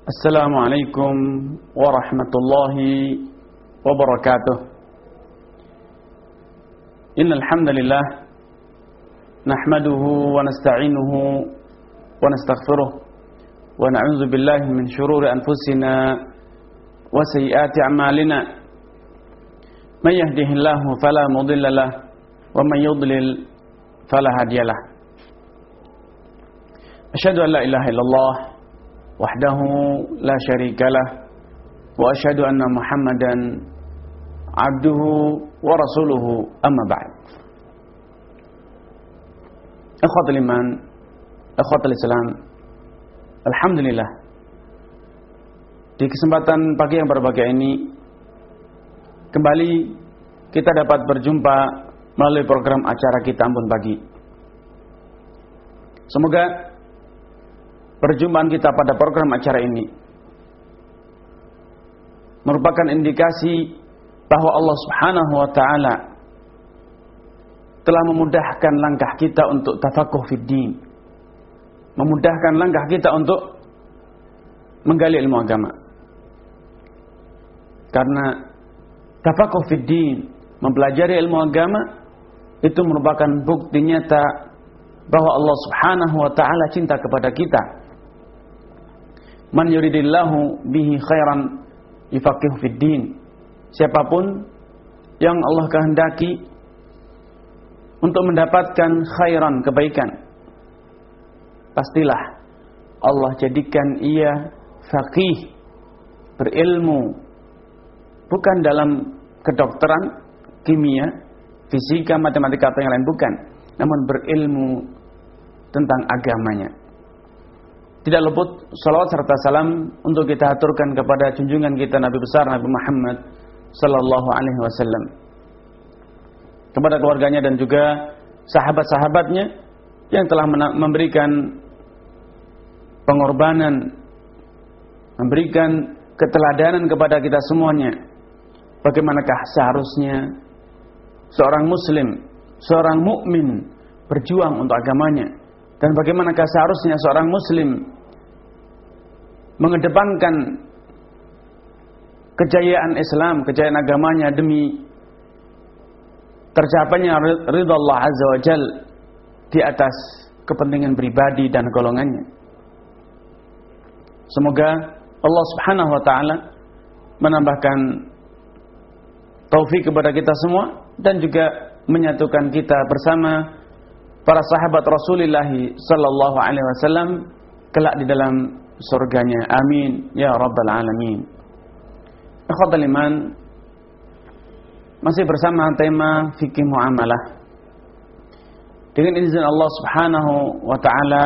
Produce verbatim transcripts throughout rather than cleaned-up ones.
Assalamualaikum warahmatullahi wabarakatuh. Innal hamdalillah nahmaduhu wa nasta'inuhu wa nastaghfiruh wa na'udzu billahi min shururi anfusina wa sayyiati a'malina. May yahdihillahu fala mudilla lahu wa may yudlil fala hadiyalah. Asyhadu an la ilaha illallah wahdahu la syarikalah wa asyhadu anna Muhammadan abduhu wa rasuluhu, amma ba'd. Ikhwatul iman, ikhwatul Islam, alhamdulillah, di kesempatan pagi yang berbahagia ini kembali kita dapat berjumpa melalui program acara kita Ambon Pagi. Semoga perjumpaan kita pada program acara ini merupakan indikasi bahwa Allah Subhanahu wa taala telah memudahkan langkah kita untuk tafakuh fid din, memudahkan langkah kita untuk menggali ilmu agama. Karena tafakuh fid din, mempelajari ilmu agama, itu merupakan bukti nyata bahwa Allah Subhanahu wa taala cinta kepada kita. Man yuridillahu bihi khairan yufaqihu fid din. Siapapun yang Allah kehendaki untuk mendapatkan khairan, kebaikan, pastilah Allah jadikan ia faqih, berilmu, bukan dalam kedokteran, kimia, fisika, matematika atau yang lain, bukan, namun berilmu tentang agamanya. Tidak luput salawat serta salam untuk kita aturkan kepada junjungan kita Nabi besar Nabi Muhammad sallallahu alaihi wasallam, kepada keluarganya dan juga sahabat-sahabatnya yang telah memberikan pengorbanan, memberikan keteladanan kepada kita semuanya. Bagaimanakah seharusnya seorang muslim, seorang mukmin berjuang untuk agamanya, dan bagaimanakah seharusnya seorang muslim mengedepankan kejayaan Islam, kejayaan agamanya demi tercapainya ridha Allah Azza wa Jal di atas kepentingan pribadi dan golongannya. Semoga Allah Subhanahu wa taala menambahkan taufik kepada kita semua dan juga menyatukan kita bersama para sahabat Rasulullah sallallahu alaihi wasallam kelak di dalam surganya. Amin ya rabbal alamin. Ikhwatul iman, masih bersama tema fikih muamalah. Dengan izin Allah Subhanahu wa taala,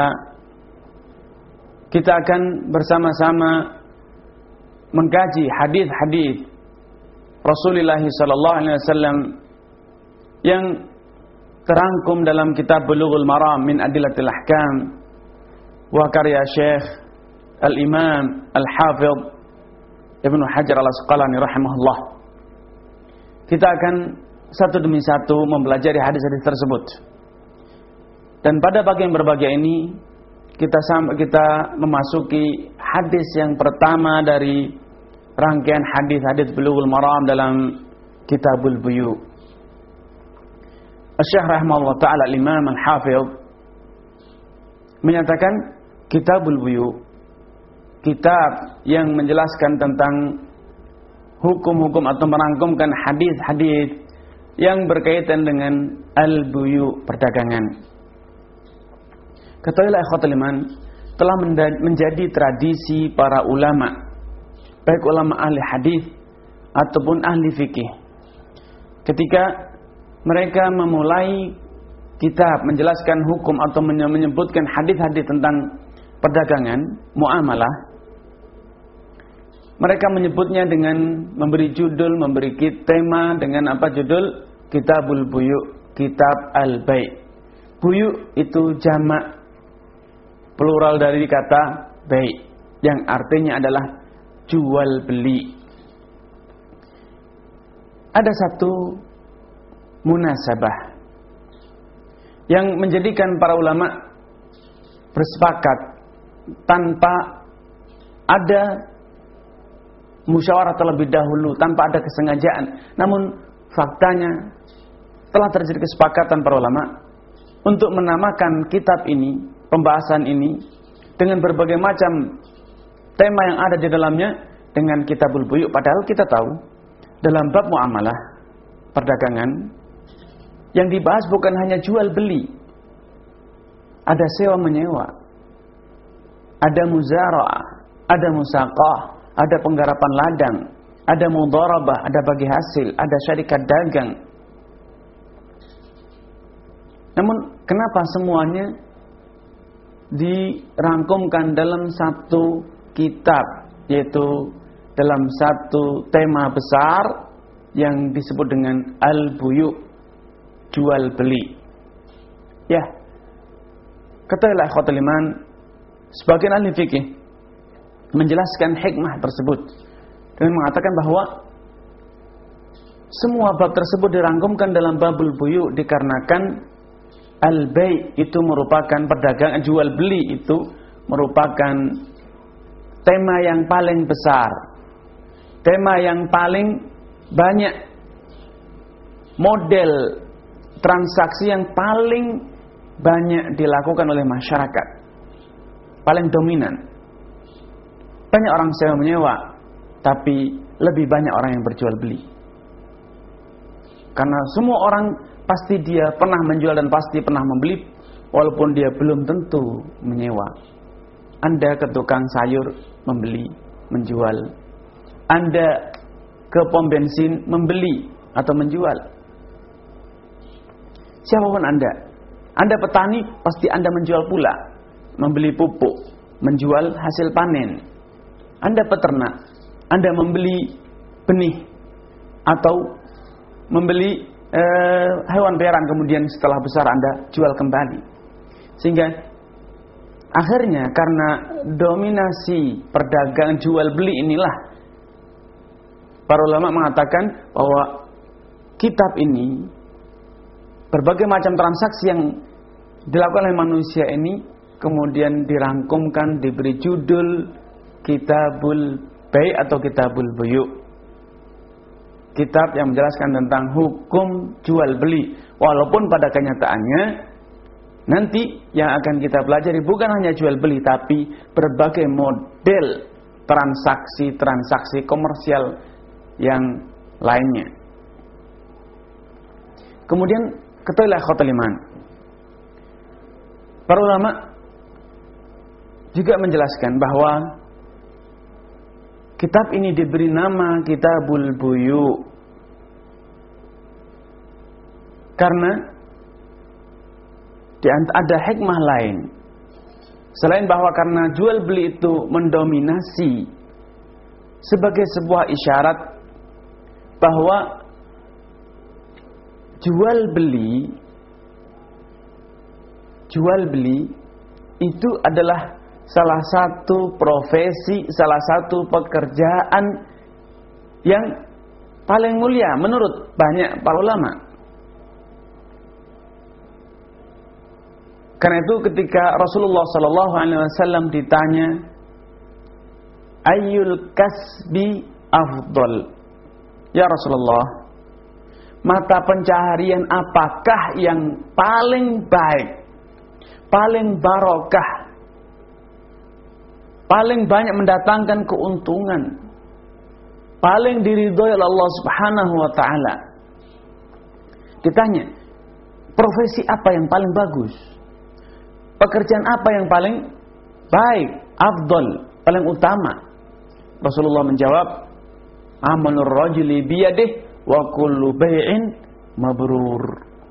kita akan bersama-sama mengkaji hadis-hadis Rasulullah sallallahu alaihi wasallam yang terangkum dalam kitab Bulughul Maram min Adillatil Ahkam wa karya Syekh Al-Imam Al-Hafidh Ibnu Hajar Al-Asqalani rahimahullah. Kita akan satu demi satu mempelajari hadis-hadis tersebut. Dan pada pagi yang berbahagia ini kita kita memasuki hadis yang pertama dari rangkaian hadis-hadis Bulughul Maram dalam Kitabul Buyu. Syekh rahimahullah taala Al-Imam Al-Hafidh menyatakan Kitabul Buyu, kitab yang menjelaskan tentang hukum-hukum atau merangkumkan hadis-hadis yang berkaitan dengan al-buyu, perdagangan. Ketahuilah ikhwatul iman, telah menjadi tradisi para ulama, baik ulama ahli hadis ataupun ahli fikih, ketika mereka memulai kitab menjelaskan hukum atau menyebutkan hadis-hadis tentang perdagangan, muamalah, mereka menyebutnya dengan memberi judul, memberi tema dengan apa judul? Kitabul Buyu, kitab al-bai'. Buyu itu jamak plural dari kata bai', yang artinya adalah jual beli. Ada satu munasabah yang menjadikan para ulama bersepakat tanpa ada musyawarah terlebih dahulu tanpa ada kesengajaan. Namun faktanya telah terjadi kesepakatan para ulama untuk menamakan kitab ini, pembahasan ini, dengan berbagai macam tema yang ada di dalamnya dengan Kitabul Buyu'. Padahal kita tahu dalam bab muamalah, perdagangan, yang dibahas bukan hanya jual beli. Ada sewa menyewa, ada muzara'ah, ada musaqah, ada penggarapan ladang, ada mudharabah, ada bagi hasil, ada syarikat dagang. Namun kenapa semuanya dirangkumkan dalam satu kitab, yaitu dalam satu tema besar yang disebut dengan Al-Buyu', jual beli? Ya, ketahuilah ikhwatul iman, sebagian ahli fikih menjelaskan hikmah tersebut dengan mengatakan bahwa semua bab tersebut dirangkumkan dalam babul buyu' dikarenakan al-bay' itu merupakan perdagangan, jual beli itu merupakan tema yang paling besar, tema yang paling banyak, model transaksi yang paling banyak dilakukan oleh masyarakat, paling dominan. Banyak orang sewa menyewa, tapi lebih banyak orang yang berjual beli. Karena semua orang pasti dia pernah menjual dan pasti pernah membeli, walaupun dia belum tentu menyewa. Anda ke tukang sayur membeli, menjual. Anda ke pom bensin membeli atau menjual. Siapapun Anda, Anda petani, pasti Anda menjual pula, membeli pupuk, menjual hasil panen. Anda peternak, Anda membeli benih atau membeli eh, hewan peliharaan, kemudian setelah besar Anda jual kembali. Sehingga akhirnya karena dominasi perdagangan jual beli inilah, para ulama mengatakan bahwa kitab ini, berbagai macam transaksi yang dilakukan oleh manusia ini kemudian dirangkumkan, diberi judul Kitabul Bay' atau Kitabul Buyu'. Kitab yang menjelaskan tentang hukum jual beli. Walaupun pada kenyataannya nanti yang akan kita pelajari bukan hanya jual beli, tapi berbagai model transaksi-transaksi komersial yang lainnya. Kemudian ketahuilah ikhwatul iman, para ulama juga menjelaskan bahwa kitab ini diberi nama Kitabul Buyu' karena ada hikmah lain. Selain bahwa karena jual beli itu mendominasi sebagai sebuah isyarat bahwa jual beli jual beli itu adalah salah satu profesi, salah satu pekerjaan yang paling mulia menurut banyak para ulama. Karena itu ketika Rasulullah sallallahu alaihi wasallam ditanya, ayyul kasbi afdal? Ya Rasulullah, mata pencaharian apakah yang paling baik, paling barokah, paling banyak mendatangkan keuntungan, paling diridhoi oleh Allah Subhanahu wa taala? Ditanya, profesi apa yang paling bagus? Pekerjaan apa yang paling baik, afdal, paling utama? Rasulullah menjawab, amalur rajuli biyadihi wa kullu bai'in mabrur.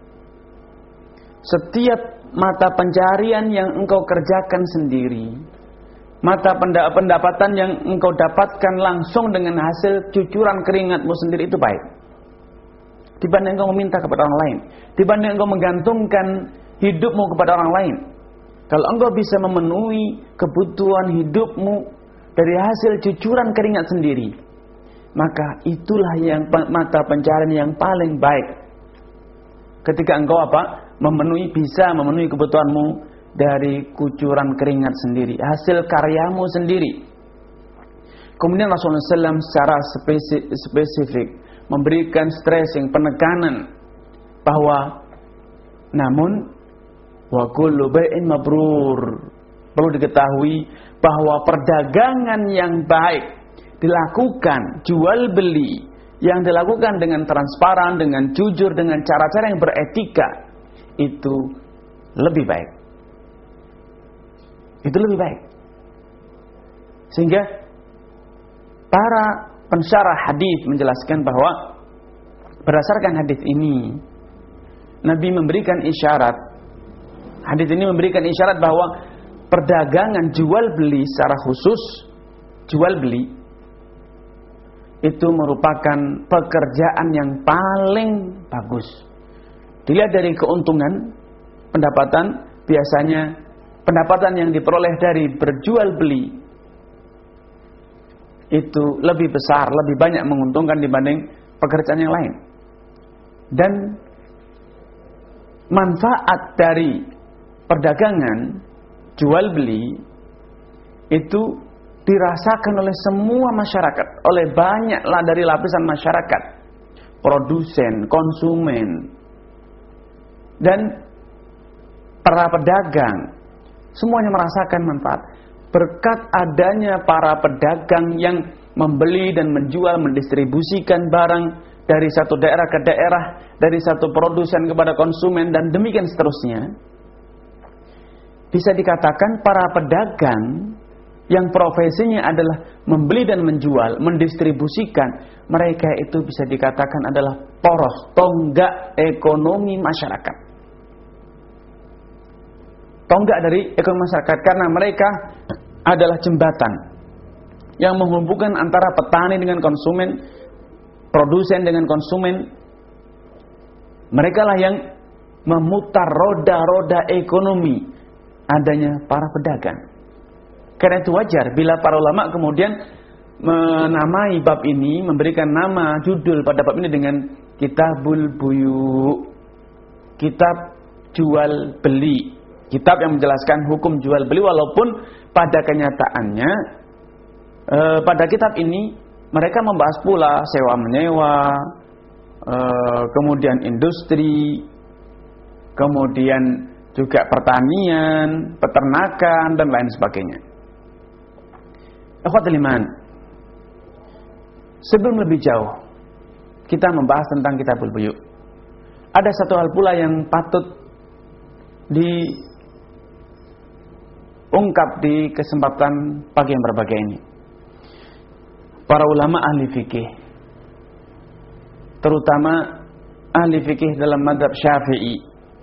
Setiap mata pencarian yang engkau kerjakan sendiri, mata pendapatan yang engkau dapatkan langsung dengan hasil cucuran keringatmu sendiri, itu baik dibanding engkau meminta kepada orang lain, dibanding engkau menggantungkan hidupmu kepada orang lain. Kalau engkau bisa memenuhi kebutuhan hidupmu dari hasil cucuran keringat sendiri, maka itulah yang mata pencarian yang paling baik. Ketika engkau apa? Memenuhi, bisa memenuhi kebutuhanmu dari kucuran keringat sendiri, hasil karyamu sendiri. Kemudian Rasulullah shallallahu alaihi wasallam secara spesifik memberikan stressing, penekanan bahwa namun wa kullu bai'in mabrur. Perlu diketahui bahwa perdagangan yang baik dilakukan, jual beli yang dilakukan dengan transparan, dengan jujur, dengan cara-cara yang beretika, itu lebih baik. Itu lebih baik. Sehingga para pensyarah hadis menjelaskan bahwa berdasarkan hadis ini Nabi memberikan isyarat. Hadis ini memberikan isyarat bahwa perdagangan jual beli secara khusus, jual beli itu merupakan pekerjaan yang paling bagus. Dilihat dari keuntungan pendapatan, biasanya pendapatan yang diperoleh dari berjual beli itu lebih besar, lebih banyak menguntungkan dibanding pekerjaan yang lain. Dan manfaat dari perdagangan jual beli itu dirasakan oleh semua masyarakat, oleh banyaklah dari lapisan masyarakat, produsen, konsumen, dan para pedagang, semuanya merasakan manfaat berkat adanya para pedagang yang membeli dan menjual, mendistribusikan barang dari satu daerah ke daerah, dari satu produsen kepada konsumen, dan demikian seterusnya. Bisa dikatakan para pedagang yang profesinya adalah membeli dan menjual, mendistribusikan, mereka itu bisa dikatakan adalah poros, tonggak ekonomi masyarakat. Tonggak dari ekonomi masyarakat, karena mereka adalah jembatan yang menghubungkan antara petani dengan konsumen, produsen dengan konsumen. Mereka lah yang memutar roda-roda ekonomi, adanya para pedagang. Karena itu wajar bila para ulama kemudian menamai bab ini, memberikan nama judul pada bab ini dengan Kitabul Buyu, kitab jual beli, kitab yang menjelaskan hukum jual beli, walaupun pada kenyataannya eh, pada kitab ini mereka membahas pula sewa menyewa, eh, kemudian industri, kemudian juga pertanian, peternakan, dan lain sebagainya. Ikhwatul iman, sebelum lebih jauh kita membahas tentang Kitabul Buyu, ada satu hal pula yang patut diungkap di kesempatan pagi yang berbahagia ini. Para ulama ahli fikih, terutama ahli fikih dalam mazhab Syafi'i,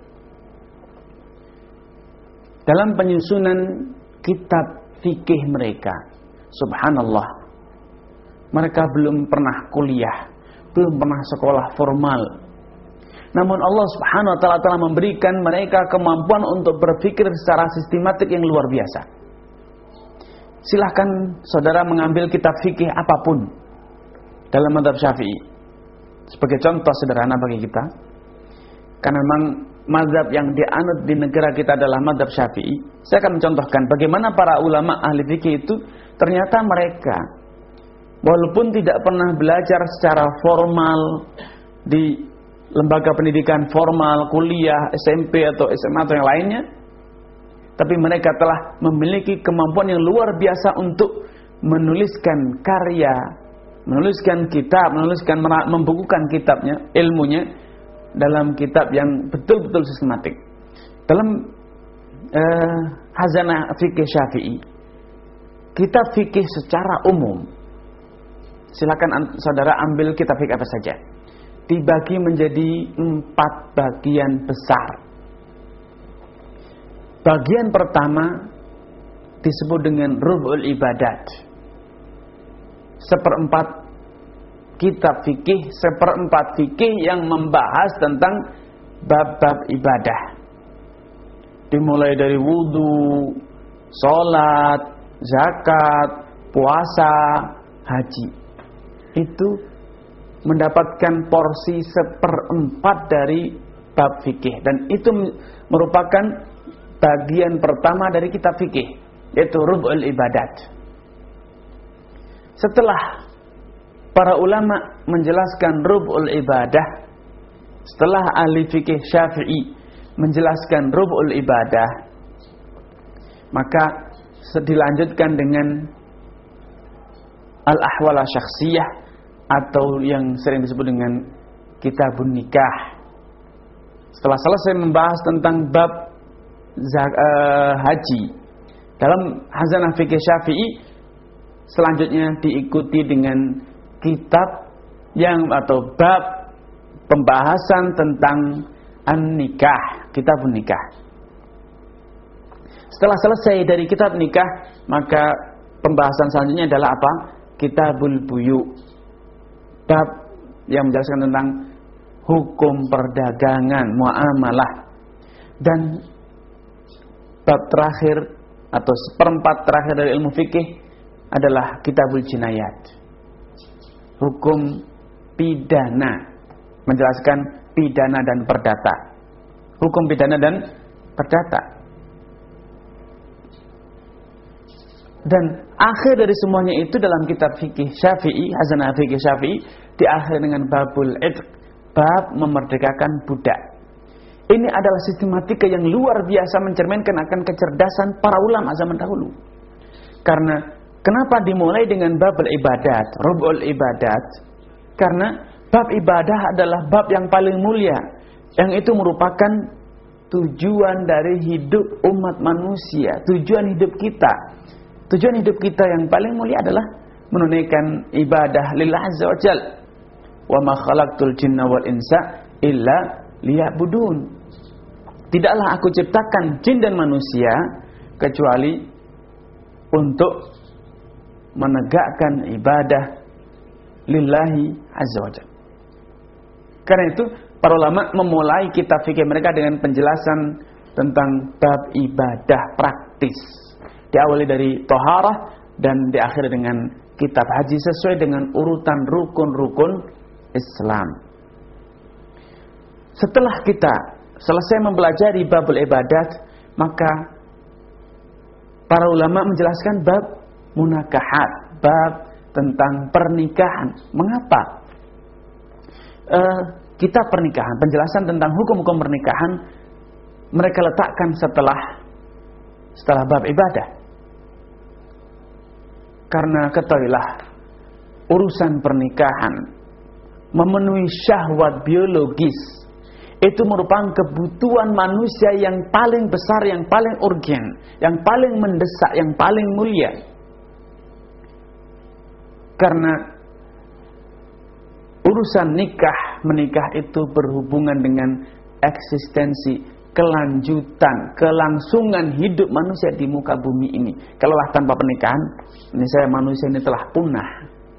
dalam penyusunan kitab fikih mereka, subhanallah, mereka belum pernah kuliah, belum pernah sekolah formal. Namun Allah subhanahu wa ta'ala telah memberikan mereka kemampuan untuk berpikir secara sistematik yang luar biasa. Silahkan saudara mengambil kitab fikih apapun dalam mazhab Syafi'i sebagai contoh sederhana bagi kita, karena memang mazhab yang dianut di negara kita adalah mazhab Syafi'i. Saya akan mencontohkan bagaimana para ulama ahli fikih itu ternyata mereka walaupun tidak pernah belajar secara formal di lembaga pendidikan formal, kuliah, S M P atau S M A atau yang lainnya, tapi mereka telah memiliki kemampuan yang luar biasa untuk menuliskan karya, menuliskan kitab, menuliskan, membukukan kitabnya, ilmunya dalam kitab yang betul-betul sistematik. Dalam eh, Hazanah Fikih Syafi'i, kitab fikih secara umum, silakan saudara ambil kitab fikih apa saja, dibagi menjadi empat bagian besar. Bagian pertama disebut dengan Rub'ul Ibadat, seperempat kitab fikih, seperempat fikih yang membahas tentang bab-bab ibadah, dimulai dari wudu, sholat, zakat, puasa, haji. Itu mendapatkan porsi seperempat dari bab fikih, dan itu merupakan bagian pertama dari kitab fikih, yaitu Rub'ul Ibadat. setelah para ulama menjelaskan rub'ul ibadah, setelah ahli fikih Syafi'i menjelaskan rub'ul ibadah, maka dilanjutkan dengan al-ahwala syakhsiyah atau yang sering disebut dengan kitabun nikah. Setelah selesai membahas tentang bab uh, haji dalam Khazanah Fikih Syafi'i, selanjutnya diikuti dengan kitab yang atau bab pembahasan tentang an-nikah, kitabun nikah. Setelah selesai dari kitab nikah, maka pembahasan selanjutnya adalah apa? Kitabul buyu, bab yang menjelaskan tentang hukum perdagangan, muamalah. Dan bab terakhir atau seperempat terakhir dari ilmu fikih adalah kitabul jinayat, hukum pidana, menjelaskan pidana dan perdata, hukum pidana dan perdata. Dan akhir dari semuanya itu dalam kitab fikih Syafi'i, Khazanah Fikih Syafi'i, diakhiri dengan babul idq, bab memerdekakan budak. Ini adalah sistematika yang luar biasa mencerminkan akan kecerdasan para ulama zaman dahulu. Karena kenapa dimulai dengan babul ibadat, rub'ul ibadat? Karena bab ibadah adalah bab yang paling mulia, yang itu merupakan tujuan dari hidup umat manusia, tujuan hidup kita. Tujuan hidup kita yang paling mulia adalah menunaikan ibadah lillah azza wa jal. Wa ma khalaqtul jinna wal insa illa liya'budun. Tidaklah aku ciptakan jin dan manusia kecuali untuk menegakkan ibadah lillahi azza wa jal. Karena itu para ulama memulai kitab fikih mereka dengan penjelasan tentang bab ibadah praktis. Diawali dari taharah dan diakhiri dengan kitab haji sesuai dengan urutan rukun-rukun Islam. Setelah kita selesai mempelajari babul ibadat, maka para ulama menjelaskan bab munakahat, bab tentang pernikahan. Mengapa uh, kita pernikahan, penjelasan tentang hukum-hukum pernikahan mereka letakkan setelah setelah bab ibadah? Karena ketahuilah, urusan pernikahan memenuhi syahwat biologis itu merupakan kebutuhan manusia yang paling besar, yang paling urgen, yang paling mendesak, yang paling mulia. Karena urusan nikah, menikah itu berhubungan dengan eksistensi, kelanjutan, kelangsungan hidup manusia di muka bumi ini. Kalaulah tanpa pernikahan, ini saya manusia ini telah punah.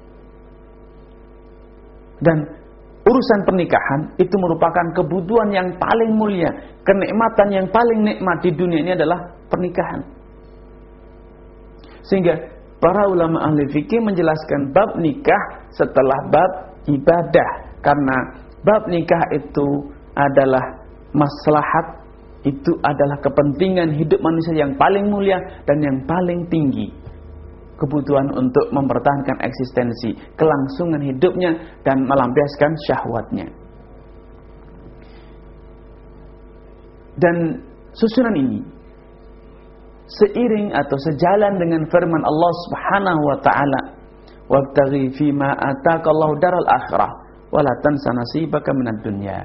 Dan urusan pernikahan itu merupakan kebutuhan yang paling mulia, kenikmatan yang paling nikmat di dunia ini adalah pernikahan. Sehingga para ulama ahli fikih menjelaskan bab nikah setelah bab ibadah, karena bab nikah itu adalah maslahat, itu adalah kepentingan hidup manusia yang paling mulia dan yang paling tinggi. Kebutuhan untuk mempertahankan eksistensi, kelangsungan hidupnya dan melampiaskan syahwatnya. Dan susunan ini seiring atau sejalan dengan firman Allah Subhanahu wa taala, "Wabtaghi fima ataakallahu daral akhirah wa la tansa nasibaka minad dunya."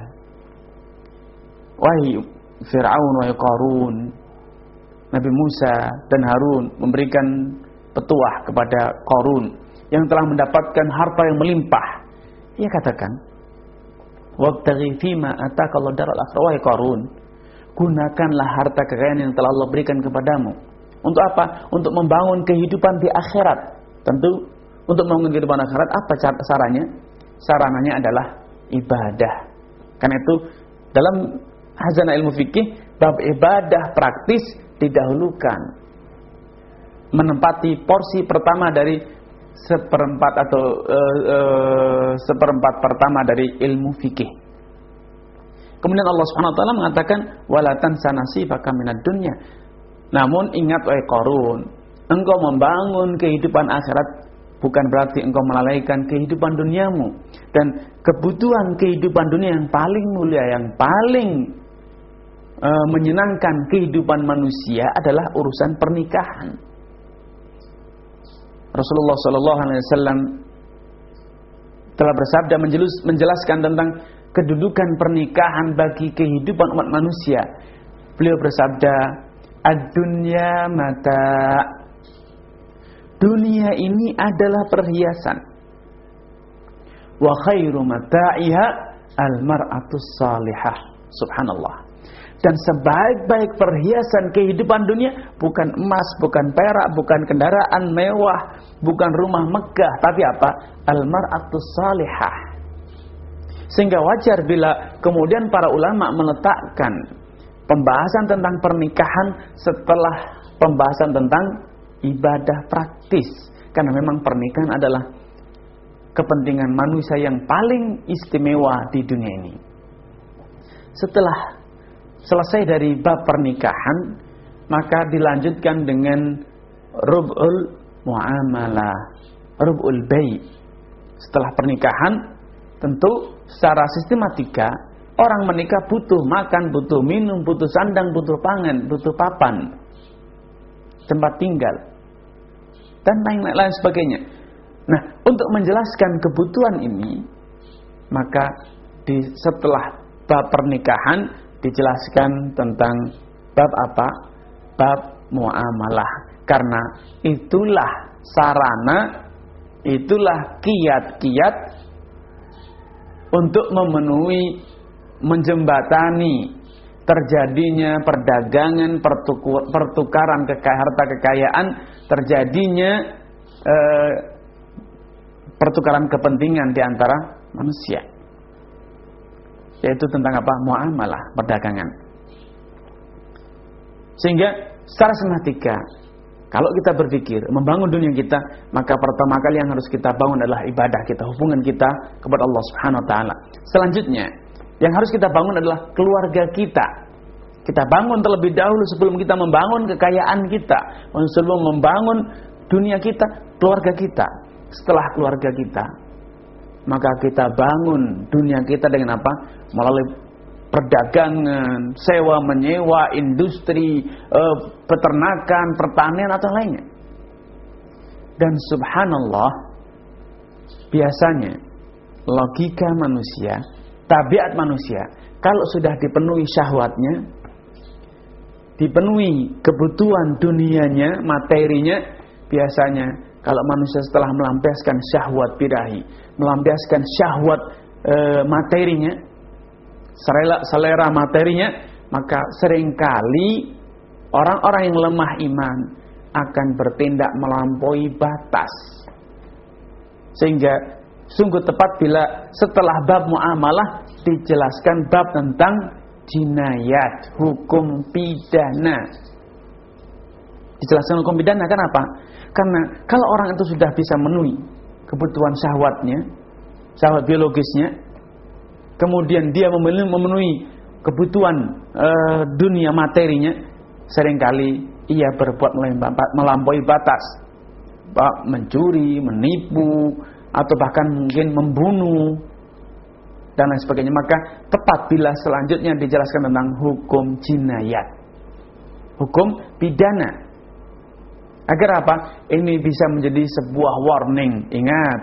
Wahai Fir'aun wa Qarun, Nabi Musa dan Harun memberikan petuah kepada Qarun yang telah mendapatkan harta yang melimpah. Ia katakan, "Wabtaghi fima ataakallahu daral akhirah." Wahai Qarun, gunakanlah harta kekayaan yang telah Allah berikan kepadamu. Untuk apa? Untuk membangun kehidupan di akhirat. Tentu untuk membangun kehidupan akhirat, apa caranya? Sarananya adalah ibadah. Karena itu dalam Khazanah ilmu fikih, bab ibadah praktis didahulukan, menempati porsi pertama dari seperempat atau uh, uh, seperempat pertama dari ilmu fikih. Kemudian Allah Subhanahu wa taala mengatakan, "Wala tansa nasibaka minad dunya." Namun ingat wahai Qarun, engkau membangun kehidupan akhirat bukan berarti engkau melalaikan kehidupan duniamu. Dan kebutuhan kehidupan dunia yang paling mulia, yang paling e, menyenangkan kehidupan manusia adalah urusan pernikahan. Rasulullah shallallahu alaihi wasallam telah bersabda menjelaskan tentang kedudukan pernikahan bagi kehidupan umat manusia. Beliau bersabda, ad-dunya mata. Dunia ini adalah perhiasan. Wa khairu mata'iha al-mar'atus salihah. Subhanallah. Dan sebaik-baik perhiasan kehidupan dunia bukan emas, bukan perak, bukan kendaraan mewah, bukan rumah megah, tapi apa? Al-mar'atus salihah. Sehingga wajar bila kemudian para ulama meletakkan pembahasan tentang pernikahan setelah pembahasan tentang ibadah praktis. Karena memang pernikahan adalah kepentingan manusia yang paling istimewa di dunia ini. Setelah selesai dari bab pernikahan, maka dilanjutkan dengan rub'ul muamalah, rub'ul bai'. Setelah pernikahan, tentu secara sistematika orang menikah butuh makan, butuh minum, butuh sandang, butuh pangan, butuh papan, tempat tinggal, dan lain-lain sebagainya. Nah, untuk menjelaskan kebutuhan ini, maka di setelah bab pernikahan dijelaskan tentang bab apa? Bab muamalah. Karena itulah sarana, itulah kiat-kiat untuk memenuhi, menjembatani terjadinya perdagangan, pertukaran kekayaan, harta kekayaan, terjadinya eh, pertukaran kepentingan di antara manusia. Yaitu tentang apa? Muamalah, perdagangan. Sehingga secara sistematika, kalau kita berpikir membangun dunia kita, maka pertama kali yang harus kita bangun adalah ibadah kita, hubungan kita kepada Allah Subhanahu wa taala. Selanjutnya, yang harus kita bangun adalah keluarga kita. Kita bangun terlebih dahulu sebelum kita membangun kekayaan kita, sebelum membangun dunia kita, keluarga kita. Setelah keluarga kita, maka kita bangun dunia kita dengan apa? Melalui perdagangan, sewa menyewa, industri, eh, peternakan, pertanian atau lainnya. Dan subhanallah, biasanya logika manusia, tabiat manusia, kalau sudah dipenuhi syahwatnya, dipenuhi kebutuhan dunianya, materinya, biasanya kalau manusia setelah melampiaskan syahwat birahi, melampiaskan syahwat e, materinya, selera, selera materinya, maka seringkali orang-orang yang lemah iman akan bertindak melampaui batas. Sehingga sungguh tepat bila setelah bab muamalah dijelaskan bab tentang jinayat, hukum pidana. Dijelaskan hukum pidana, kenapa? Karena kalau orang itu sudah bisa memenuhi kebutuhan syahwatnya, syahwat biologisnya, kemudian dia memenuhi kebutuhan e, dunia materinya, seringkali ia berbuat melampaui batas, mencuri, menipu, atau bahkan mungkin membunuh dan lain sebagainya. Maka tepat bila selanjutnya dijelaskan tentang hukum jinayat, hukum pidana. Agar apa? Ini bisa menjadi sebuah warning. Ingat,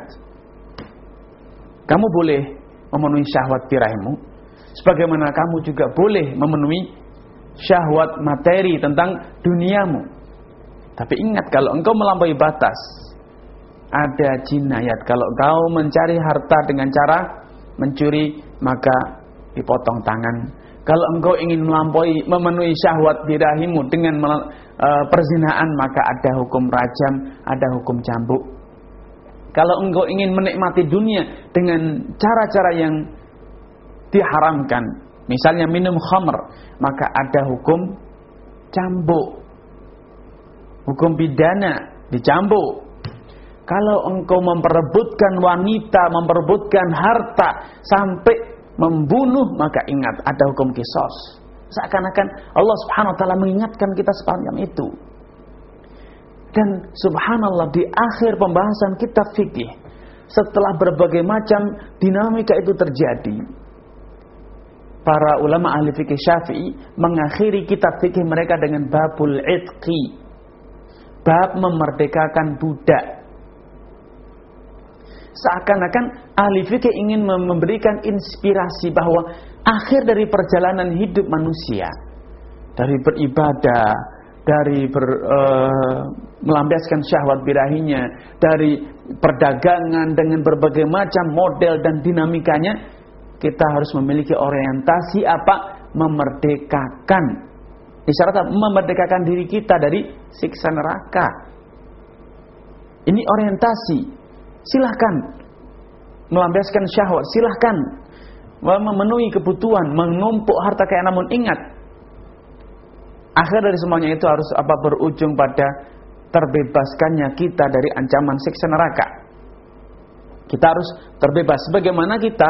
kamu boleh memenuhi syahwat birahimu, sebagaimana kamu juga boleh memenuhi syahwat materi tentang duniamu. Tapi ingat, kalau engkau melampaui batas, ada jinayat. Kalau kau mencari harta dengan cara mencuri, maka dipotong tangan. Kalau engkau ingin melampaui, memenuhi syahwat birahimu dengan uh, perzinaan, maka ada hukum rajam, ada hukum cambuk. Kalau engkau ingin menikmati dunia dengan cara-cara yang diharamkan, misalnya minum khamr, maka ada hukum cambuk, hukum pidana, dicambuk. Kalau engkau memperebutkan wanita, memperebutkan harta sampai membunuh, maka ingat ada hukum qisas. Seakan-akan Allah Subhanahu wa taala mengingatkan kita sepanjang itu. Dan subhanallah di akhir pembahasan kitab fikih, setelah berbagai macam dinamika itu terjadi, para ulama ahli fikih Syafi'i mengakhiri kitab fikih mereka dengan babul itqi, bab memerdekakan budak. Seakan-akan ahli fikih ingin memberikan inspirasi bahwa akhir dari perjalanan hidup manusia, dari beribadah, dari ber, uh, melampiaskan syahwat birahinya, dari perdagangan dengan berbagai macam model dan dinamikanya, kita harus memiliki orientasi apa? Memerdekakan. Isyarat memerdekakan diri kita dari siksa neraka. Ini orientasi. Silahkan melampiaskan syahwat, silahkan memenuhi kebutuhan, menumpuk harta kekayaan, namun ingat, akhir dari semuanya itu harus apa? Berujung pada terbebaskannya kita dari ancaman siksa neraka. Kita harus terbebas. Bagaimana kita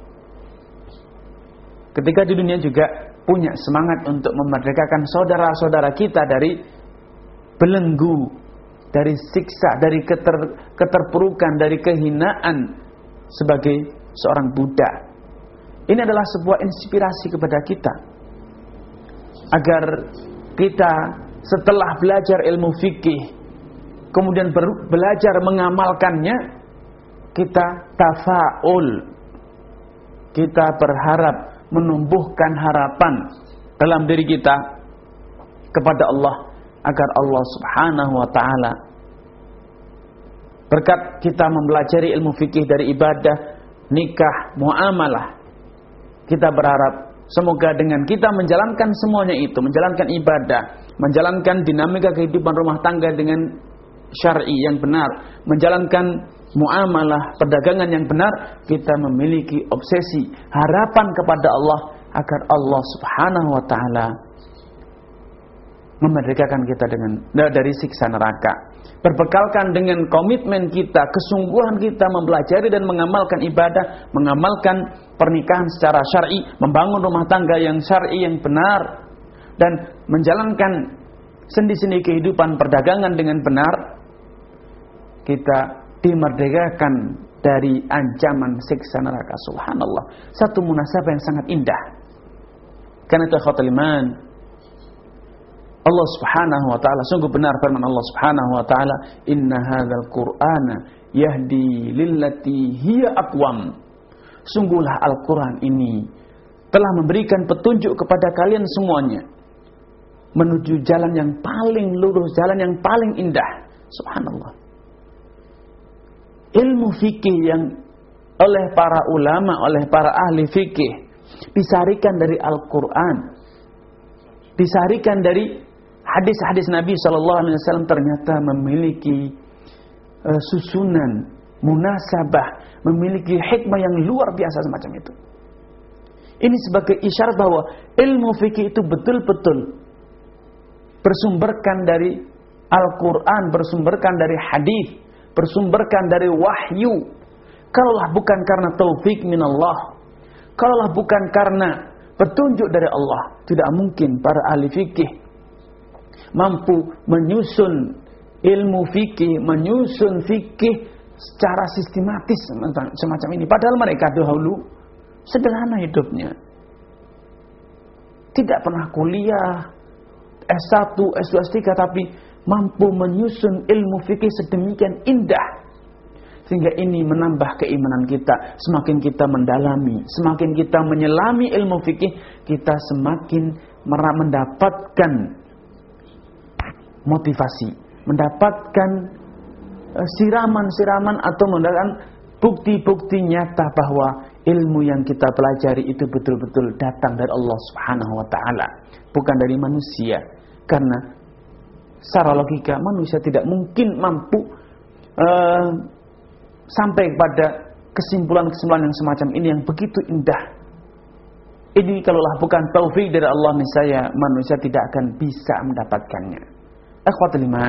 ketika di dunia juga punya semangat untuk memerdekakan saudara-saudara kita dari belenggu, dari siksa, dari keter, keterpurukan, dari kehinaan sebagai seorang budak. Ini adalah sebuah inspirasi kepada kita agar kita setelah belajar ilmu fikih, kemudian ber, belajar mengamalkannya, kita tafaul, kita berharap, menumbuhkan harapan dalam diri kita kepada Allah, agar Allah subhanahu wa ta'ala berkat kita mempelajari ilmu fikih dari ibadah, nikah, muamalah, kita berharap semoga dengan kita menjalankan semuanya itu, menjalankan ibadah, menjalankan dinamika kehidupan rumah tangga dengan syar'i yang benar, menjalankan muamalah, perdagangan yang benar, kita memiliki obsesi, harapan kepada Allah agar Allah subhanahu wa ta'ala memerdekakan kita dengan dari siksa neraka. Berbekalkan dengan komitmen kita, kesungguhan kita mempelajari dan mengamalkan ibadah, mengamalkan pernikahan secara syar'i, membangun rumah tangga yang syar'i yang benar, dan menjalankan sendi-sendi kehidupan perdagangan dengan benar, kita dimerdekakan dari ancaman siksa neraka. Subhanallah, satu munasabah yang sangat indah. Karena itu ikhwatul iman, Allah subhanahu wa ta'ala, sungguh benar firman Allah subhanahu wa ta'ala, inna hadzal qur'ana yahdi lillati hiya aqwam. Sungguhlah Al-Quran ini telah memberikan petunjuk kepada kalian semuanya menuju jalan yang paling lurus, jalan yang paling indah. Subhanallah. Ilmu fikih yang oleh para ulama, oleh para ahli fikih disarikan dari Al-Quran, disarikan dari hadis-hadis Nabi shallallahu alaihi wasallam, ternyata memiliki uh, susunan, munasabah, memiliki hikmah yang luar biasa semacam itu. Ini sebagai isyarat bahwa ilmu fikih itu betul-betul bersumberkan dari Al-Quran, bersumberkan dari hadis, bersumberkan dari wahyu. Kalaulah bukan karena taufik minallah, kalaulah bukan karena petunjuk dari Allah, tidak mungkin para ahli fikih mampu menyusun ilmu fikih, menyusun fikih secara sistematis semacam ini. Padahal mereka dahulu sederhana hidupnya, tidak pernah kuliah S satu, S dua, S tiga, tapi mampu menyusun ilmu fikih sedemikian indah, sehingga ini menambah keimanan kita. Semakin kita mendalami, semakin kita menyelami ilmu fikih, kita semakin mendapatkan motivasi, mendapatkan siraman-siraman atau mendapatkan bukti-bukti nyata bahwa ilmu yang kita pelajari itu betul-betul datang dari Allah Subhanahu wa taala, bukan dari manusia. Karena secara logika manusia tidak mungkin mampu uh, sampai pada kesimpulan-kesimpulan yang semacam ini yang begitu indah. Ini kalaulah bukan taufik dari Allah, niscaya manusia tidak akan bisa mendapatkannya. Akhwatul iman,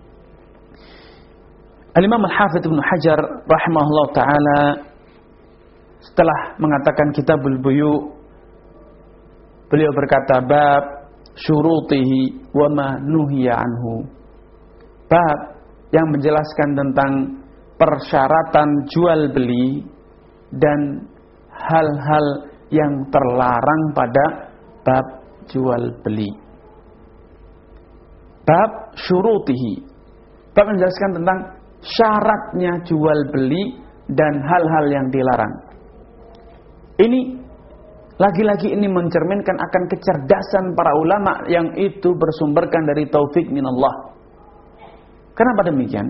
Al-Imam Al-Hafidz Ibnu Hajar rahimahullah ta'ala setelah mengatakan Kitabul Buyu, beliau berkata bab syurutihi wa ma nuhiya anhu. bab yang menjelaskan tentang persyaratan jual beli dan hal-hal yang terlarang pada bab jual beli. Bab syurutihi, bab menjelaskan tentang syaratnya jual beli dan hal-hal yang dilarang. Ini lagi-lagi ini mencerminkan akan kecerdasan para ulama yang itu bersumberkan dari taufik minallah. Kenapa demikian?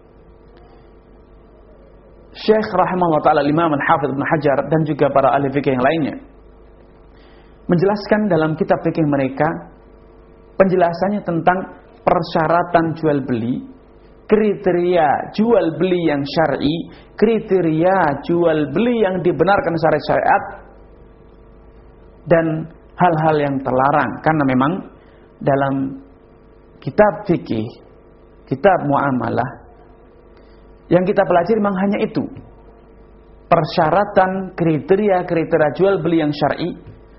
Syekh rahimahullah ta'ala Imam Al-Hafidh Ibn Hajar dan juga para ahli fikih yang lainnya menjelaskan dalam kitab fikih mereka penjelasannya tentang persyaratan jual beli, kriteria jual beli yang syar'i, kriteria jual beli yang dibenarkan secara syariat, dan hal-hal yang terlarang. Karena memang dalam kitab fikih, kitab muamalah yang kita pelajari memang hanya itu, persyaratan kriteria-kriteria jual beli yang syar'i,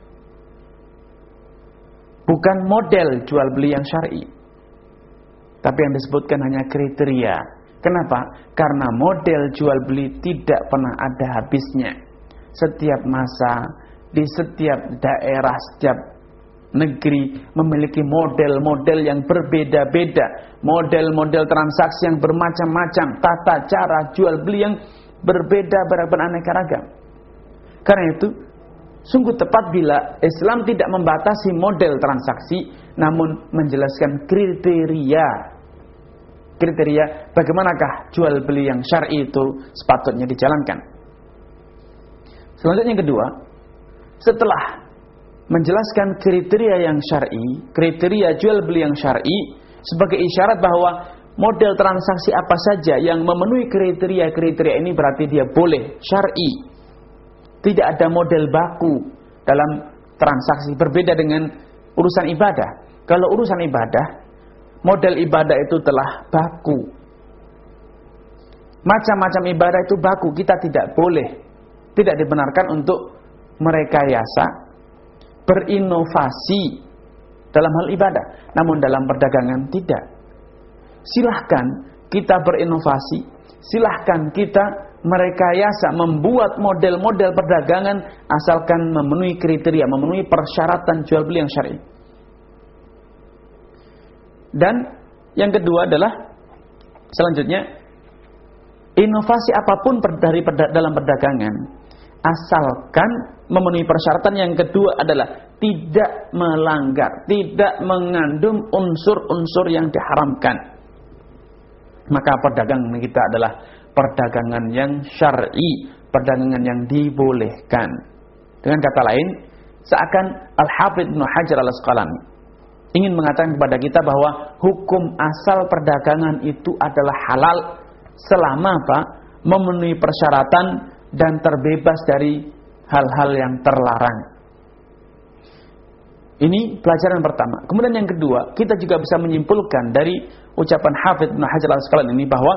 bukan model jual beli yang syar'i, tapi yang disebutkan hanya kriteria. Kenapa? Karena model jual beli tidak pernah ada habisnya. Setiap masa, di setiap daerah, setiap negeri memiliki model-model yang berbeda-beda, model-model transaksi yang bermacam-macam, tata cara jual beli yang berbeda, beraneka ragam. Karena itu sungguh tepat bila Islam tidak membatasi model transaksi, namun menjelaskan kriteria. Kriteria bagaimanakah jual beli yang syar'i itu sepatutnya dijalankan. Selanjutnya yang kedua, setelah menjelaskan kriteria yang syar'i, kriteria jual beli yang syar'i sebagai isyarat bahwa model transaksi apa saja yang memenuhi kriteria-kriteria ini berarti dia boleh syar'i. Tidak ada model baku dalam transaksi, berbeda dengan urusan ibadah. Kalau urusan ibadah, model ibadah itu telah baku. Macam-macam ibadah itu baku, kita tidak boleh, tidak dibenarkan untuk merekayasa, berinovasi dalam hal ibadah. Namun dalam perdagangan tidak. Silahkan kita berinovasi, silahkan kita merekayasa, membuat model-model perdagangan asalkan memenuhi kriteria, memenuhi persyaratan jual beli yang syar'i. Dan yang kedua adalah selanjutnya, inovasi apapun dari dalam perdagangan asalkan memenuhi persyaratan yang kedua adalah tidak melanggar, tidak mengandung unsur-unsur yang diharamkan, maka perdagangan kita adalah perdagangan yang syar'i, perdagangan yang dibolehkan. Dengan kata lain, seakan Al-Hafidh Ibn Hajar Al-Asqalani ingin mengatakan kepada kita bahwa hukum asal perdagangan itu adalah halal selama apa? Memenuhi persyaratan dan terbebas dari hal-hal yang terlarang. Ini pelajaran pertama. Kemudian yang kedua, kita juga bisa menyimpulkan dari ucapan Hafidh Ibn Hajar Al-Asqalani ini bahwa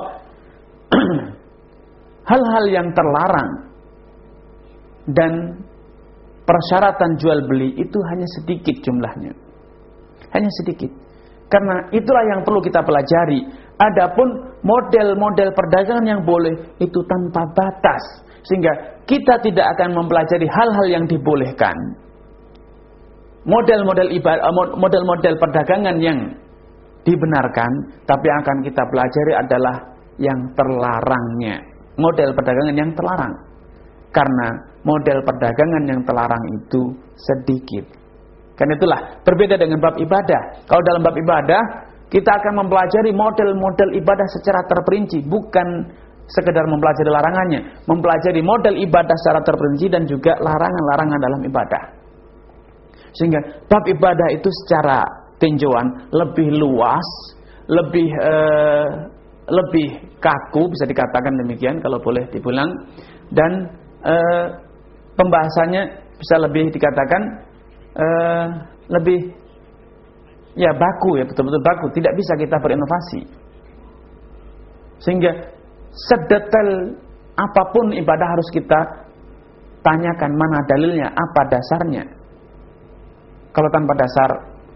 hal-hal yang terlarang dan persyaratan jual beli itu hanya sedikit jumlahnya. Hanya sedikit. Karena itulah yang perlu kita pelajari. Adapun model-model perdagangan yang boleh itu tanpa batas, sehingga kita tidak akan mempelajari hal-hal yang dibolehkan. Model-model ibadah, model-model perdagangan yang dibenarkan, tapi yang akan kita pelajari adalah yang terlarangnya. Model perdagangan yang terlarang. Karena model perdagangan yang terlarang itu sedikit. Karena itulah berbeda dengan bab ibadah. Kalau dalam bab ibadah, kita akan mempelajari model-model ibadah secara terperinci, bukan sekedar mempelajari larangannya, mempelajari model ibadah secara terperinci dan juga larangan-larangan dalam ibadah. Sehingga bab ibadah itu secara tinjauan lebih luas, lebih eh, lebih kaku, bisa dikatakan demikian kalau boleh dibilang, dan eh, pembahasannya bisa lebih dikatakan Uh, lebih ya baku, ya betul-betul baku, tidak bisa kita berinovasi. Sehingga sedetail apapun ibadah harus kita tanyakan mana dalilnya, apa dasarnya. Kalau tanpa dasar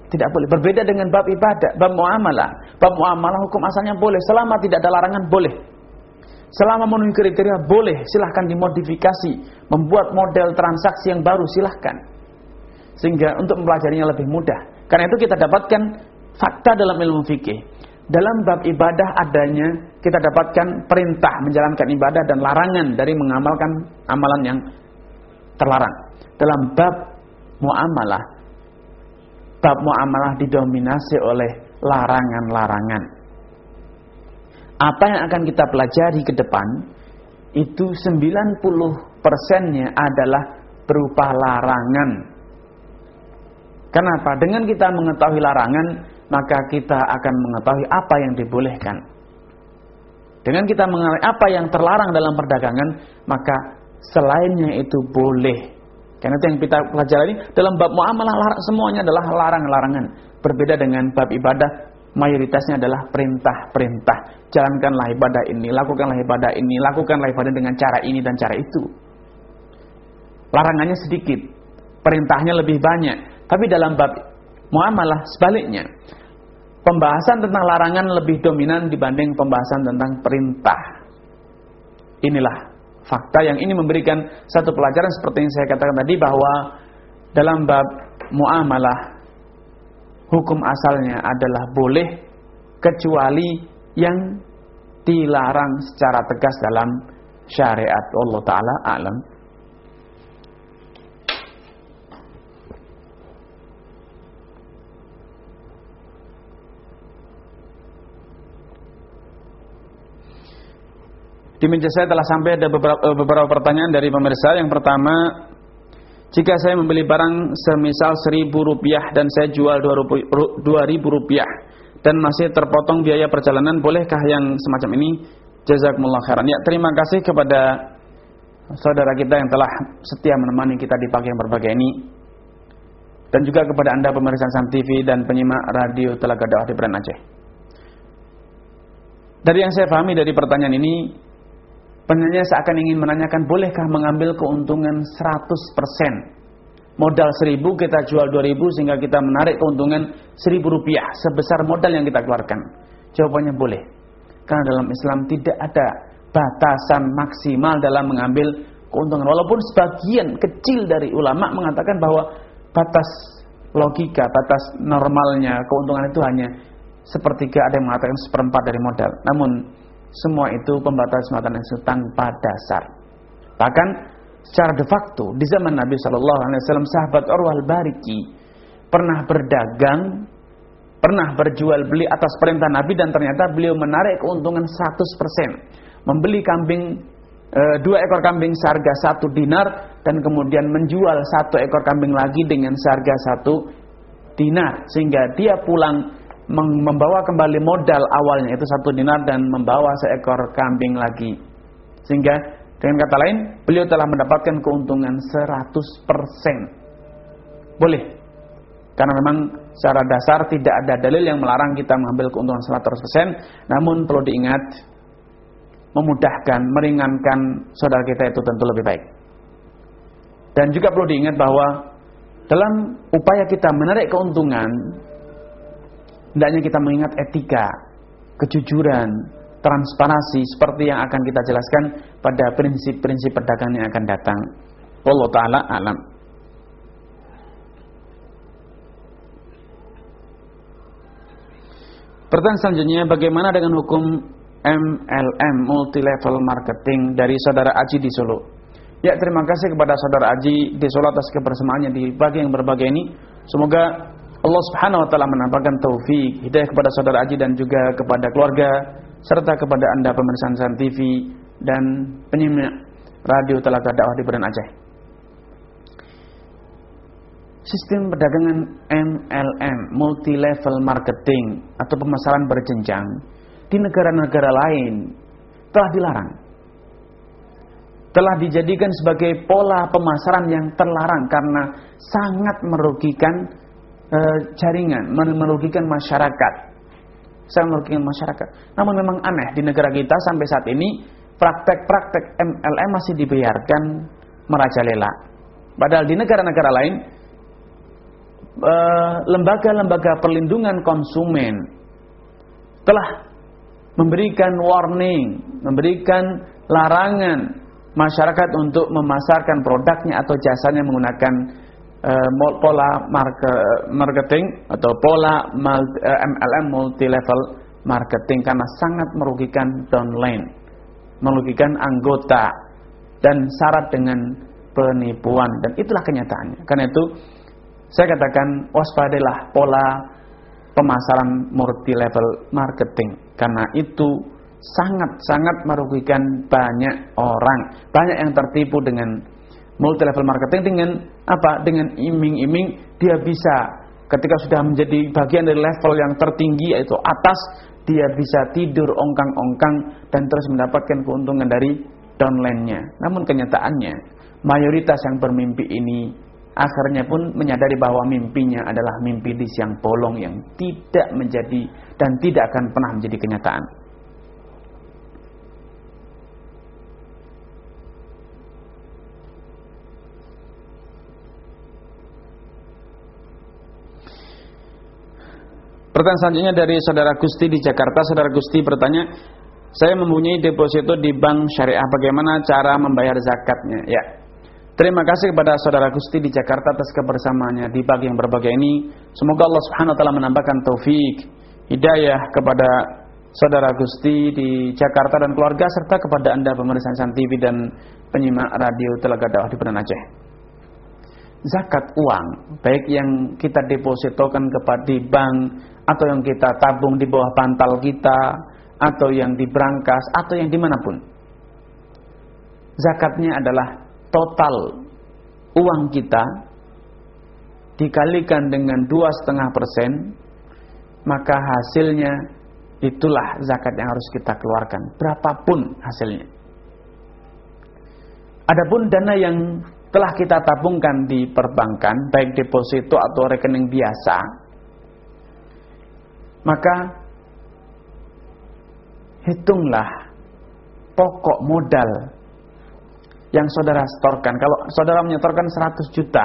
Tidak boleh. Berbeda dengan bab ibadah, bab muamalah. Bab muamalah hukum asalnya boleh. Selama tidak ada larangan, boleh. Selama memenuhi kriteria, boleh. Silahkan dimodifikasi. Membuat model transaksi yang baru, silahkan. Sehingga untuk mempelajarinya lebih mudah. Karena itu kita dapatkan fakta dalam ilmu fikih. Dalam bab ibadah adanya, kita dapatkan perintah menjalankan ibadah dan larangan dari mengamalkan amalan yang terlarang. Dalam bab muamalah, bab muamalah didominasi oleh larangan-larangan. Apa yang akan kita pelajari ke depan, itu sembilan puluh persennya adalah berupa larangan. Kenapa? Dengan kita mengetahui larangan, maka kita akan mengetahui apa yang dibolehkan. Dengan kita mengetahui apa yang terlarang dalam perdagangan, maka selainnya itu boleh. Karena itu yang kita pelajari dalam bab muamalah, semuanya adalah larangan-larangan. Berbeda dengan bab ibadah, mayoritasnya adalah perintah-perintah. Jalankanlah ibadah ini, lakukanlah ibadah ini, lakukanlah ibadah dengan cara ini dan cara itu. Larangannya sedikit, perintahnya lebih banyak. Tapi dalam bab muamalah sebaliknya, pembahasan tentang larangan lebih dominan dibanding pembahasan tentang perintah. Inilah fakta yang ini memberikan satu pelajaran seperti yang saya katakan tadi, bahwa dalam bab muamalah hukum asalnya adalah boleh, kecuali yang dilarang secara tegas dalam syariat. Allah Ta'ala a'lam. Di meja saya telah sampai ada beberapa, beberapa pertanyaan dari pemirsa. Yang pertama, jika saya membeli barang semisal seribu rupiah dan saya jual dua ribu rupiah dan masih terpotong biaya perjalanan, bolehkah yang semacam ini? Jazakumullah khairan. Ya, terima kasih kepada saudara kita yang telah setia menemani kita di pagi yang berbahagia ini, dan juga kepada Anda pemirsa Sam T V dan penyimak radio Telaga Dakwah di Beran Aceh. Dari yang saya pahami dari pertanyaan ini, penanya seakan ingin menanyakan, bolehkah mengambil keuntungan seratus persen? Modal seribu kita jual dua ribu sehingga kita menarik keuntungan seribu rupiah sebesar modal yang kita keluarkan. Jawabannya boleh. Karena dalam Islam tidak ada batasan maksimal dalam mengambil keuntungan. Walaupun sebagian kecil dari ulama mengatakan bahwa batas logika, batas normalnya keuntungan itu hanya sepertiga, ada yang mengatakan seperempat dari modal. Namun semua itu pembatas-pembatasan yang tanpa dasar. Bahkan secara de facto di zaman Nabi Shallallahu Alaihi Wasallam, sahabat Urwah al-Bariki pernah berdagang, pernah berjual beli atas perintah Nabi, dan ternyata beliau menarik keuntungan seratus persen. Membeli kambing, e, dua ekor kambing seharga satu dinar, dan kemudian menjual satu ekor kambing lagi dengan seharga satu dinar, sehingga dia pulang membawa kembali modal awalnya itu satu dinar dan membawa seekor kambing lagi. Sehingga dengan kata lain, beliau telah mendapatkan keuntungan seratus persen. Boleh. Karena memang secara dasar tidak ada dalil yang melarang kita mengambil keuntungan seratus persen. Namun perlu diingat, memudahkan, meringankan saudara kita itu tentu lebih baik. Dan juga perlu diingat bahwa dalam upaya kita menarik keuntungan, hendaknya kita mengingat etika, kejujuran, transparansi seperti yang akan kita jelaskan pada prinsip-prinsip perdagangan yang akan datang. Wallahu ta'ala a'lam. Pertanyaan selanjutnya, bagaimana dengan hukum M L M, multi level marketing, dari saudara Aji di Solo? Ya, terima kasih kepada saudara Aji di Solo atas kebersamaannya di pagi yang berbahagia ini. Semoga Allah Subhanahu wa taala menampakkan taufik, hidayah kepada saudara Aji dan juga kepada keluarga, serta kepada Anda pemirsa Sam T V dan penyimak radio Telaga Dakwah di Beran Aceh. Sistem perdagangan M L M, multi level marketing atau pemasaran berjenjang, di negara-negara lain telah dilarang. Telah dijadikan sebagai pola pemasaran yang terlarang karena sangat merugikan e, jaringan, merugikan masyarakat. Sangat merugikan masyarakat. Namun memang aneh, di negara kita sampai saat ini praktek-praktek M L M masih dibiarkan merajalela. Padahal di negara-negara lain lembaga-lembaga perlindungan konsumen telah memberikan warning, memberikan larangan masyarakat untuk memasarkan produknya atau jasanya menggunakan uh, pola marketing atau pola M L M, multi level marketing, karena sangat merugikan downline, merugikan anggota dan syarat dengan penipuan, dan itulah kenyataannya. Karena itu saya katakan waspadalah pola pemasaran multi level marketing, karena itu sangat-sangat merugikan banyak orang. Banyak yang tertipu dengan multi level marketing dengan apa? Dengan iming-iming dia bisa ketika sudah menjadi bagian dari level yang tertinggi yaitu atas, dia bisa tidur ongkang-ongkang dan terus mendapatkan keuntungan dari downline-nya. Namun kenyataannya mayoritas yang bermimpi ini akhirnya pun menyadari bahwa mimpinya adalah mimpi di siang bolong yang tidak menjadi dan tidak akan pernah menjadi kenyataan. Pertanyaan selanjutnya dari saudara Gusti di Jakarta. Saudara Gusti bertanya, saya mempunyai deposito di bank syariah, bagaimana cara membayar zakatnya? Ya. Terima kasih kepada saudara Gusti di Jakarta atas kebersamaannya di pagi yang berbahagia ini. Semoga Allah Subhanahu wa taala menambahkan taufik, hidayah kepada saudara Gusti di Jakarta dan keluarga, serta kepada Anda pemirsa Insan T V dan penyimak radio Telaga Dakwah di Banda Aceh. Zakat uang, baik yang kita depositokan kepada di bank atau yang kita tabung di bawah bantal kita atau yang di brankas atau yang dimanapun, zakatnya adalah total uang kita dikalikan dengan dua koma lima persen, maka hasilnya itulah zakat yang harus kita keluarkan, berapapun hasilnya. Adapun dana yang telah kita tabungkan di perbankan, baik deposito atau rekening biasa, maka hitunglah pokok modal yang saudara setorkan. Kalau saudara menyetorkan seratus juta,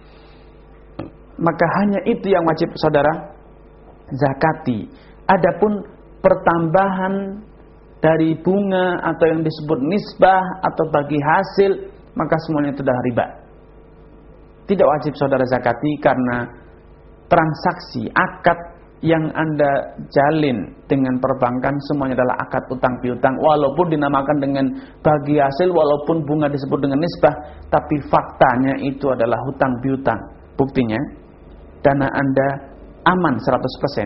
maka hanya itu yang wajib saudara zakati. Adapun pertambahan dari bunga atau yang disebut nisbah atau bagi hasil, maka semuanya itu sudah riba. Tidak wajib saudara zakati karena transaksi akad yang Anda jalin dengan perbankan semuanya adalah akad utang piutang, walaupun dinamakan dengan bagi hasil, walaupun bunga disebut dengan nisbah, tapi faktanya itu adalah hutang piutang. Buktinya dana Anda aman seratus persen.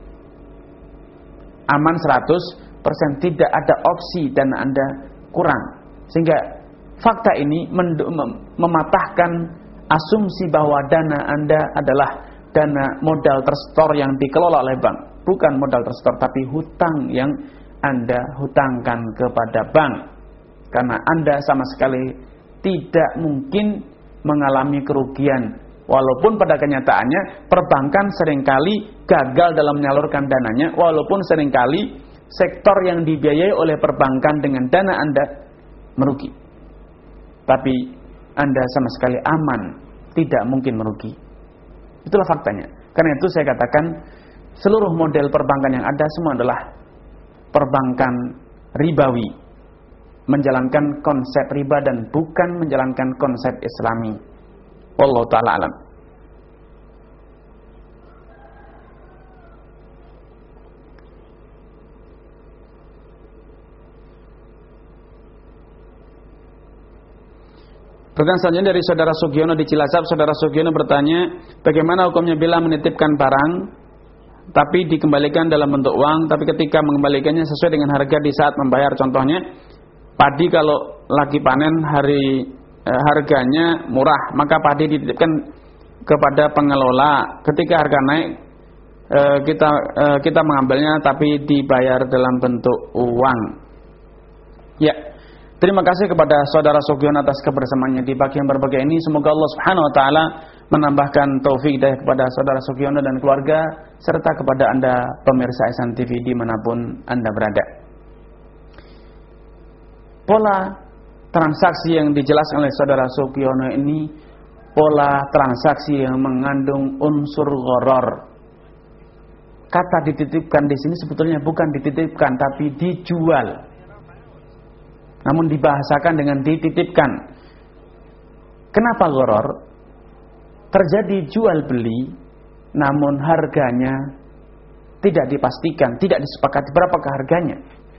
Aman seratus persen, tidak ada opsi dana Anda kurang. Sehingga fakta ini mematahkan asumsi bahwa dana Anda adalah dana modal tersetor yang dikelola oleh bank. Bukan modal tersetor, tapi hutang yang Anda hutangkan kepada bank. Karena Anda sama sekali tidak mungkin mengalami kerugian. Walaupun pada kenyataannya perbankan seringkali gagal dalam menyalurkan dananya, walaupun seringkali sektor yang dibiayai oleh perbankan dengan dana Anda merugi. Tapi Anda sama sekali aman, tidak mungkin merugi. Itulah faktanya. Karena itu saya katakan seluruh model perbankan yang ada semua adalah perbankan ribawi, menjalankan konsep riba dan bukan menjalankan konsep Islami. Wallahu ta'ala alam. Pertanyaan selanjutnya dari saudara Sugiono di Cilacap. Saudara Sugiono bertanya, bagaimana hukumnya bila menitipkan barang tapi dikembalikan dalam bentuk uang, tapi ketika mengembalikannya sesuai dengan harga di saat membayar? Contohnya padi, kalau lagi panen hari eh, harganya murah, maka padi dititipkan kepada pengelola. Ketika harga naik eh, kita eh, kita mengambilnya tapi dibayar dalam bentuk uang. Ya. Terima kasih kepada saudara Sugiono atas kebersamaannya di pagi yang berbahagia ini. Semoga Allah Subhanahu wa taala menambahkan taufik hidayah kepada saudara Sugiono dan keluarga, serta kepada Anda pemirsa Ihsan T V dimanapun Anda berada. Pola transaksi yang dijelaskan oleh saudara Sugiono ini pola transaksi yang mengandung unsur gharar. Kata dititipkan di sini sebetulnya bukan dititipkan tapi dijual. Namun dibahasakan dengan dititipkan. Kenapa gharar? Terjadi jual beli namun harganya tidak dipastikan, tidak disepakati berapakah harganya.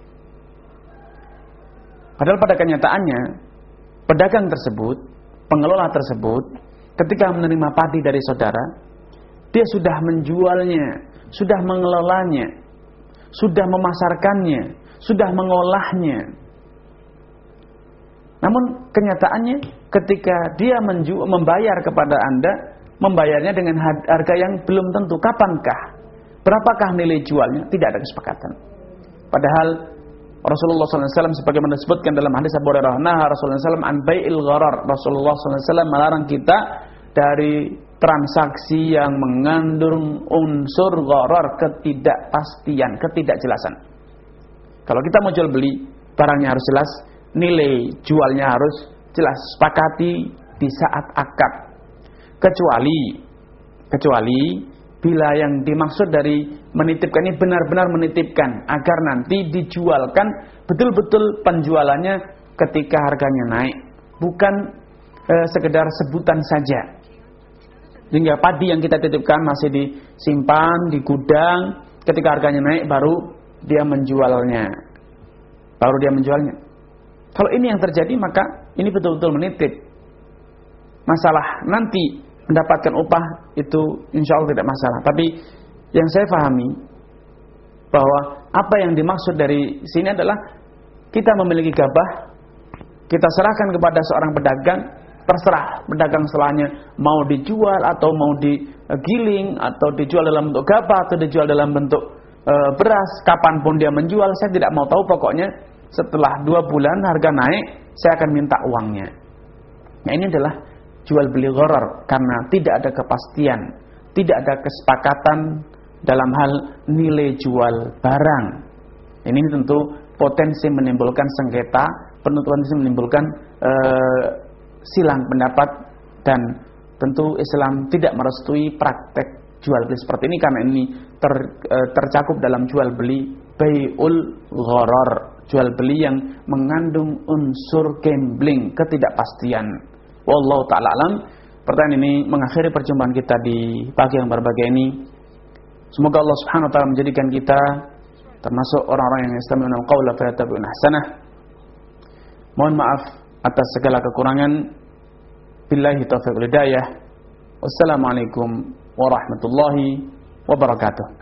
Padahal pada kenyataannya pedagang tersebut, pengelola tersebut ketika menerima padi dari saudara, dia sudah menjualnya, sudah mengelolanya, sudah memasarkannya, sudah mengolahnya. Namun kenyataannya ketika dia menju- membayar kepada Anda, membayarnya dengan harga yang belum tentu. Kapankah? Berapakah nilai jualnya? Tidak ada kesepakatan. Padahal Rasulullah shallallahu alaihi wasallam sebagaimana disebutkan dalam hadis Abu Hurairah, nah Rasulullah shallallahu alaihi wasallam an bai'il gharar. Rasulullah shallallahu alaihi wasallam melarang kita dari transaksi yang mengandung unsur gharar, ketidakpastian, ketidakjelasan. Kalau kita mau jual beli, barangnya harus jelas, nilai jualnya harus jelas, sepakati di saat akad. Kecuali kecuali bila yang dimaksud dari menitipkan ini benar-benar menitipkan agar nanti dijualkan betul-betul penjualannya ketika harganya naik, bukan e, sekedar sebutan saja. Sehingga padi yang kita titipkan masih disimpan di gudang, ketika harganya naik baru dia menjualnya. Baru dia menjualnya. Kalau ini yang terjadi maka ini betul-betul menitip. Masalah nanti mendapatkan upah itu insya Allah tidak masalah. Tapi yang saya pahami bahwa apa yang dimaksud dari sini adalah kita memiliki gabah, kita serahkan kepada seorang pedagang, terserah pedagang setelahnya mau dijual atau mau digiling atau dijual dalam bentuk gabah atau dijual dalam bentuk e, beras, kapanpun dia menjual saya tidak mau tahu, pokoknya setelah dua bulan harga naik saya akan minta uangnya. Nah ini adalah jual beli gharar karena tidak ada kepastian, tidak ada kesepakatan dalam hal nilai jual barang. Ini tentu potensi menimbulkan sengketa, potensi menimbulkan uh, silang pendapat, dan tentu Islam tidak merestui praktek jual beli seperti ini karena ini ter, uh, tercakup dalam jual beli bai'ul gharar, jual beli yang mengandung unsur gambling, ketidakpastian. Wallahu ta'ala alam. Pertanyaan ini mengakhiri perjumpaan kita di pagi yang berbahagia ini. Semoga Allah Subhanahu wa taala menjadikan kita termasuk orang-orang yang yastami'una al-qaula fa yattabi'una ahsanah. Mohon maaf atas segala kekurangan. Billahi taufiq wal hidayah. Wassalamualaikum warahmatullahi wabarakatuh.